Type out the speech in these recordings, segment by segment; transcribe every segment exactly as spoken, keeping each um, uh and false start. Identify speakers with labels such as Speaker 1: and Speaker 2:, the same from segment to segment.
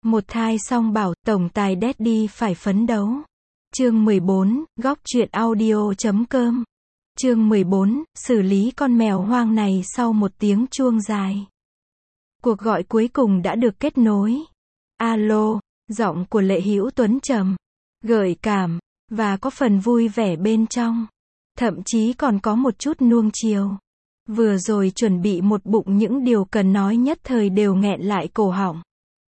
Speaker 1: Một thai song bảo, tổng tài Daddy phải phấn đấu. Chương mười bốn, góc truyện audio chấm com. Chương mười bốn, xử lý con mèo hoang này sau một tiếng chuông dài. Cuộc gọi cuối cùng đã được kết nối. Alo, giọng của Lệ Hữu Tuấn trầm, gợi cảm, và có phần vui vẻ bên trong. Thậm chí còn có một chút nuông chiều. Vừa rồi chuẩn bị một bụng những điều cần nói nhất thời đều nghẹn lại cổ họng.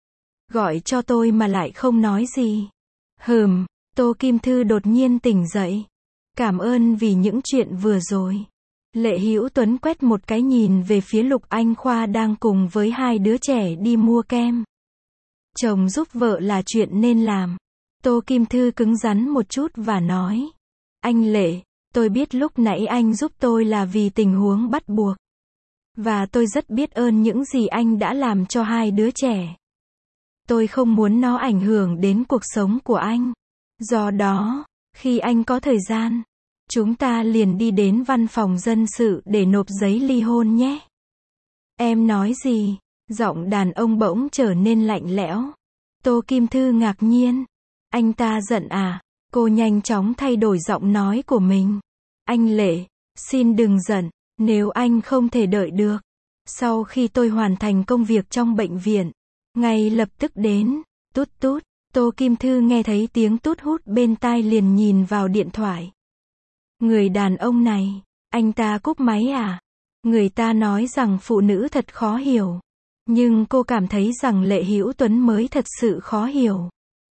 Speaker 1: Gọi cho tôi mà lại không nói gì. Hừm, Tô Kim Thư đột nhiên tỉnh dậy. Cảm ơn vì những chuyện vừa rồi. Lệ Hữu Tuấn quét một cái nhìn về phía Lục Anh Khoa đang cùng với hai đứa trẻ đi mua kem. Chồng giúp vợ là chuyện nên làm. Tô Kim Thư cứng rắn một chút và nói. Anh Lệ, tôi biết lúc nãy anh giúp tôi là vì tình huống bắt buộc. Và tôi rất biết ơn những gì anh đã làm cho hai đứa trẻ. Tôi không muốn nó ảnh hưởng đến cuộc sống của anh. Do đó, khi anh có thời gian, chúng ta liền đi đến văn phòng dân sự để nộp giấy ly hôn nhé. Em nói gì? Giọng đàn ông bỗng trở nên lạnh lẽo. Tô Kim Thư ngạc nhiên. Anh ta giận à? Cô nhanh chóng thay đổi giọng nói của mình. Anh Lệ, xin đừng giận, nếu anh không thể đợi được. Sau khi tôi hoàn thành công việc trong bệnh viện, ngay lập tức đến. Tút tút. Tô Kim Thư nghe thấy tiếng tút hút bên tai liền nhìn vào điện thoại. Người đàn ông này, anh ta cúp máy à? Người ta nói rằng phụ nữ thật khó hiểu. Nhưng cô cảm thấy rằng Lệ Hữu Tuấn mới thật sự khó hiểu.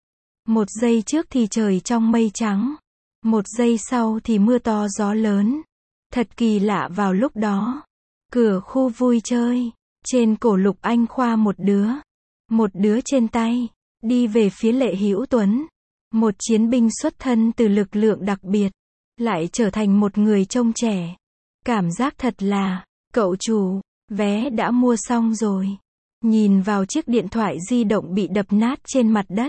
Speaker 1: Một giây trước thì trời trong mây trắng. Một giây sau thì mưa to gió lớn. Thật kỳ lạ vào lúc đó. Cửa khu vui chơi. Trên cổ Lục Anh Khoa một đứa. Một đứa trên tay. Đi về phía Lệ Hữu Tuấn. Một chiến binh xuất thân từ lực lượng đặc biệt. Lại trở thành một người trông trẻ. Cảm giác thật là, cậu chủ, vé đã mua xong rồi. Nhìn vào chiếc điện thoại di động bị đập nát trên mặt đất.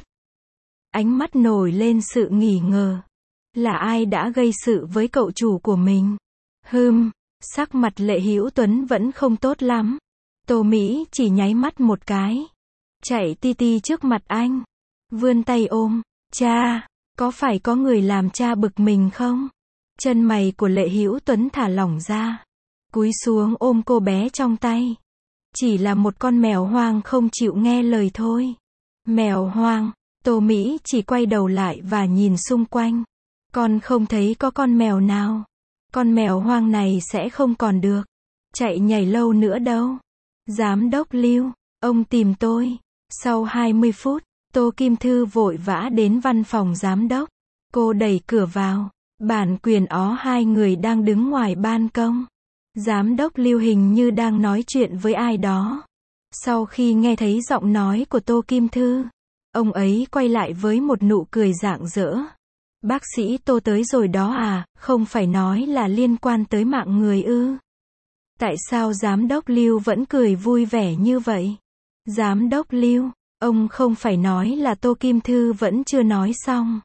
Speaker 1: Ánh mắt nổi lên sự nghi ngờ. Là ai đã gây sự với cậu chủ của mình? Hừm, sắc mặt Lệ Hữu Tuấn vẫn không tốt lắm. Tô Mỹ chỉ nháy mắt một cái. Chạy ti ti trước mặt anh. Vươn tay ôm. Cha, có phải có người làm cha bực mình không? Chân mày của Lệ Hữu Tuấn thả lỏng ra. Cúi xuống ôm cô bé trong tay. Chỉ là một con mèo hoang không chịu nghe lời thôi. Mèo hoang. Tô Mỹ chỉ quay đầu lại và nhìn xung quanh. Con không thấy có con mèo nào. Con mèo hoang này sẽ không còn được chạy nhảy lâu nữa đâu. Giám đốc Lưu, ông tìm tôi. Sau hai mươi phút, Tô Kim Thư vội vã đến văn phòng giám đốc. Cô đẩy cửa vào. Bản quyền ó hai người đang đứng ngoài ban công. Giám đốc Lưu hình như đang nói chuyện với ai đó. Sau khi nghe thấy giọng nói của Tô Kim Thư, ông ấy quay lại với một nụ cười rạng rỡ. Bác sĩ Tô tới rồi đó à, không phải nói là liên quan tới mạng người ư? Tại sao giám đốc Lưu vẫn cười vui vẻ như vậy? Giám đốc Lưu, ông không phải nói là Tô Kim Thư vẫn chưa nói xong.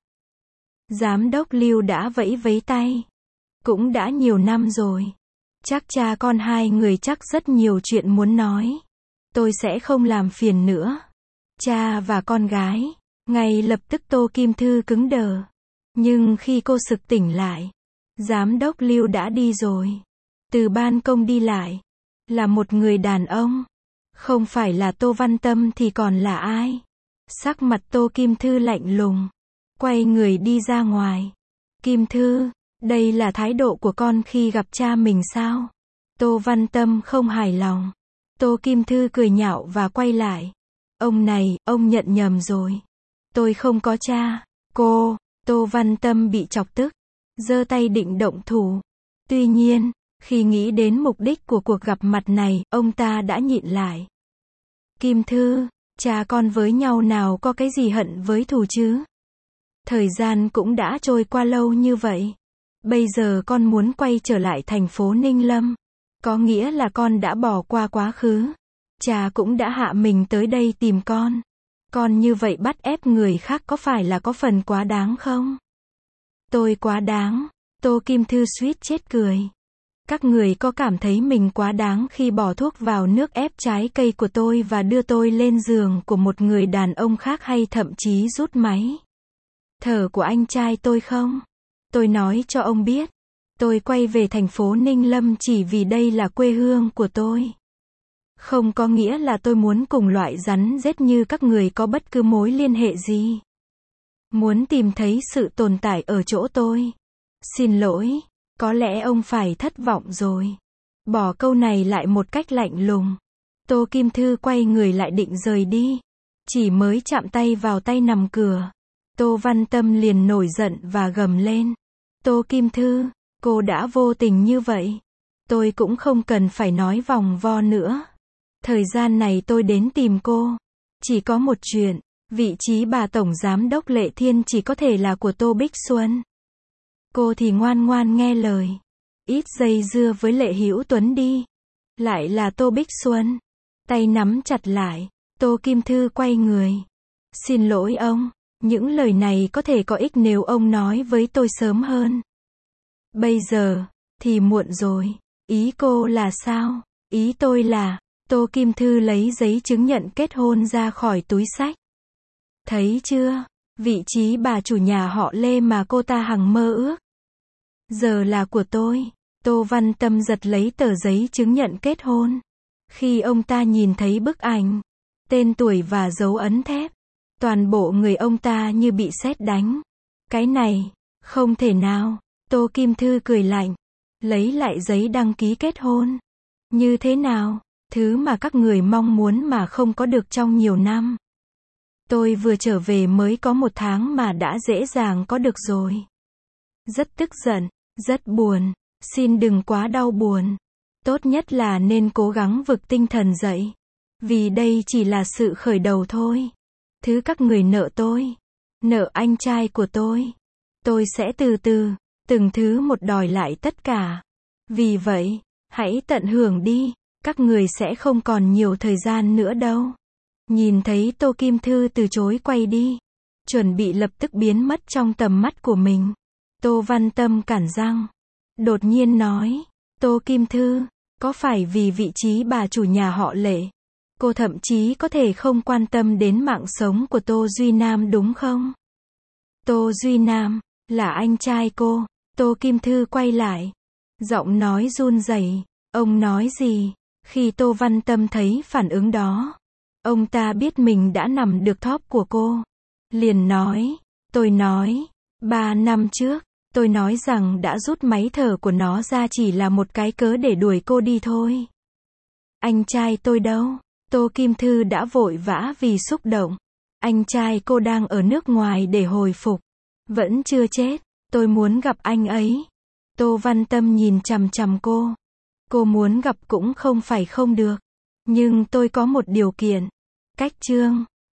Speaker 1: Giám đốc Lưu đã vẫy vẫy tay. Cũng đã nhiều năm rồi. Chắc cha con hai người chắc rất nhiều chuyện muốn nói. Tôi sẽ không làm phiền nữa. Cha và con gái. Ngay lập tức Tô Kim Thư cứng đờ. Nhưng khi cô sực tỉnh lại, giám đốc Lưu đã đi rồi. Từ ban công đi lại. Là một người đàn ông. Không phải là Tô Văn Tâm thì còn là ai? Sắc mặt Tô Kim Thư lạnh lùng. Quay người đi ra ngoài. Kim Thư, đây là thái độ của con khi gặp cha mình sao? Tô Văn Tâm không hài lòng. Tô Kim Thư cười nhạo và quay lại. Ông này, ông nhận nhầm rồi. Tôi không có cha. Cô, Tô Văn Tâm bị chọc tức. Giơ tay định động thủ. Tuy nhiên, khi nghĩ đến mục đích của cuộc gặp mặt này, ông ta đã nhịn lại. Kim Thư, cha con với nhau nào có cái gì hận với thù chứ? Thời gian cũng đã trôi qua lâu như vậy. Bây giờ con muốn quay trở lại thành phố Ninh Lâm. Có nghĩa là con đã bỏ qua quá khứ. Cha cũng đã hạ mình tới đây tìm con. Con như vậy bắt ép người khác có phải là có phần quá đáng không? Tôi quá đáng. Tô Kim Thư suýt chết cười. Các người có cảm thấy mình quá đáng khi bỏ thuốc vào nước ép trái cây của tôi và đưa tôi lên giường của một người đàn ông khác hay thậm chí rút máy thở của anh trai tôi không? Tôi nói cho ông biết, tôi quay về thành phố Ninh Lâm chỉ vì đây là quê hương của tôi. Không có nghĩa là tôi muốn cùng loại rắn rết như các người có bất cứ mối liên hệ gì. Muốn tìm thấy sự tồn tại ở chỗ tôi. Xin lỗi, có lẽ ông phải thất vọng rồi. Bỏ câu này lại một cách lạnh lùng. Tô Kim Thư quay người lại định rời đi. Chỉ mới chạm tay vào tay nằm cửa. Tô Văn Tâm liền nổi giận và gầm lên. Tô Kim Thư, cô đã vô tình như vậy. Tôi cũng không cần phải nói vòng vo nữa. Thời gian này tôi đến tìm cô. Chỉ có một chuyện, vị trí bà Tổng Giám đốc Lệ Thiên chỉ có thể là của Tô Bích Xuân. Cô thì ngoan ngoan nghe lời. Ít dây dưa với Lệ Hữu Tuấn đi. Lại là Tô Bích Xuân. Tay nắm chặt lại, Tô Kim Thư quay người. Xin lỗi ông, những lời này có thể có ích nếu ông nói với tôi sớm hơn. Bây giờ, thì muộn rồi. Ý cô là sao? Ý tôi là, Tô Kim Thư lấy giấy chứng nhận kết hôn ra khỏi túi xách. Thấy chưa? Vị trí bà chủ nhà họ Lê mà cô ta hằng mơ ước. Giờ là của tôi. Tô Văn Tâm giật lấy tờ giấy chứng nhận kết hôn. Khi ông ta nhìn thấy bức ảnh, tên tuổi và dấu ấn thép, toàn bộ người ông ta như bị sét đánh. Cái này, không thể nào. Tô Kim Thư cười lạnh, lấy lại giấy đăng ký kết hôn. Như thế nào? Thứ mà các người mong muốn mà không có được trong nhiều năm. Tôi vừa trở về mới có một tháng mà đã dễ dàng có được rồi. Rất tức giận, rất buồn. Xin đừng quá đau buồn. Tốt nhất là nên cố gắng vực tinh thần dậy. Vì đây chỉ là sự khởi đầu thôi. Thứ các người nợ tôi, nợ anh trai của tôi, tôi sẽ từ từ, từng thứ một đòi lại tất cả. Vì vậy, hãy tận hưởng đi. Các người sẽ không còn nhiều thời gian nữa đâu. Nhìn thấy Tô Kim Thư từ chối quay đi, chuẩn bị lập tức biến mất trong tầm mắt của mình. Tô Văn Tâm cản răng, đột nhiên nói, Tô Kim Thư, có phải vì vị trí bà chủ nhà họ Lệ, cô thậm chí có thể không quan tâm đến mạng sống của Tô Duy Nam đúng không? Tô Duy Nam, là anh trai cô. Tô Kim Thư quay lại, giọng nói run rẩy. Ông nói gì? Khi Tô Văn Tâm thấy phản ứng đó, ông ta biết mình đã nằm được top của cô. Liền nói, tôi nói, ba năm trước, tôi nói rằng đã rút máy thở của nó ra chỉ là một cái cớ để đuổi cô đi thôi. Anh trai tôi đâu? Tô Kim Thư đã vội vã vì xúc động. Anh trai cô đang ở nước ngoài để hồi phục. Vẫn chưa chết. Tôi muốn gặp anh ấy. Tô Văn Tâm nhìn chằm chằm cô. Cô muốn gặp cũng không phải không được. Nhưng tôi có một điều kiện. Cách Trương.